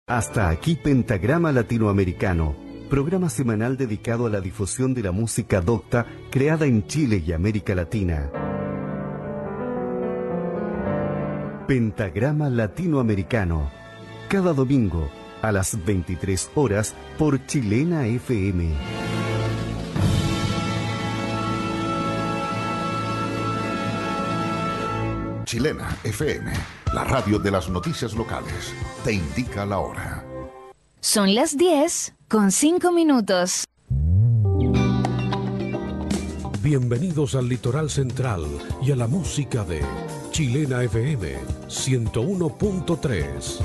Hasta aquí Pentagrama Latinoamericano, programa semanal dedicado a la difusión de la música docta creada en Chile y América Latina. Pentagrama Latinoamericano, cada domingo a las 23 horas por Chilena FM. Chilena FM, la radio de las noticias locales, te indica la hora. Son las 10:05. Bienvenidos al Litoral Central y a la música de Chilena FM 101.3.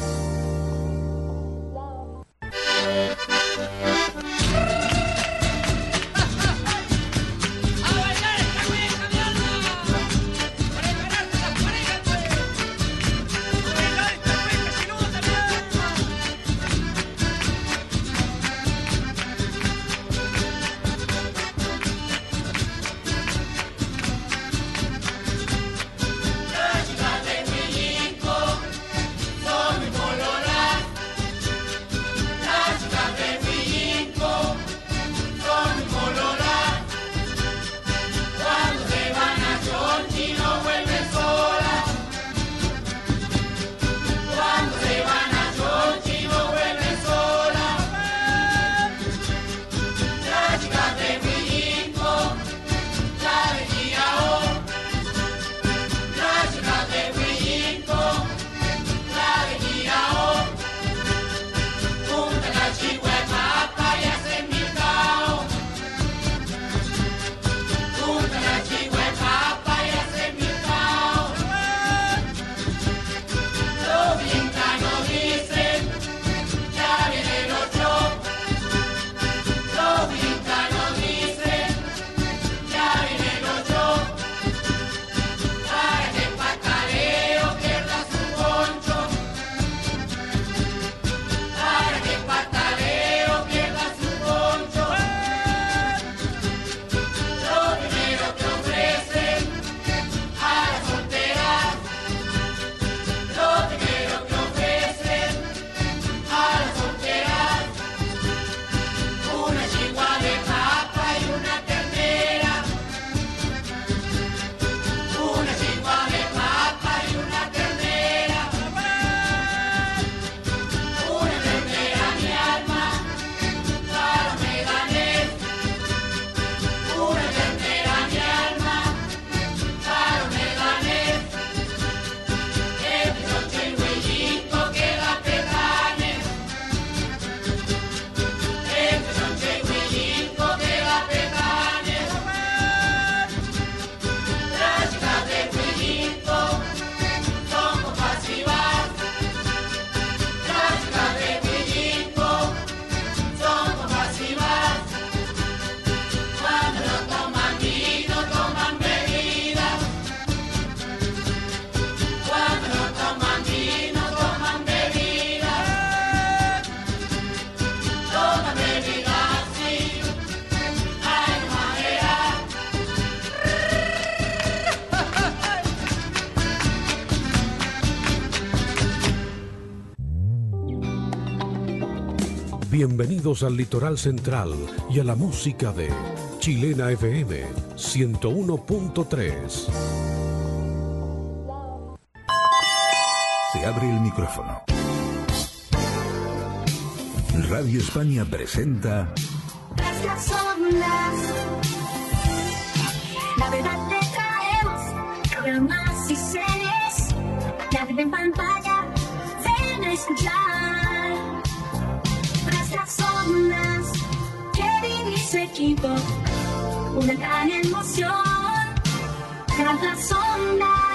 Bienvenidos al Litoral Central y a la música de Chilena FM 101.3. Se abre el micrófono. Radio España presenta... Tras las ondas, la verdad te traemos, programas y series, la red en pantalla, ven a escuchar. Tras las ondas, Kevin y su equipo, una gran emoción. Tras las ondas.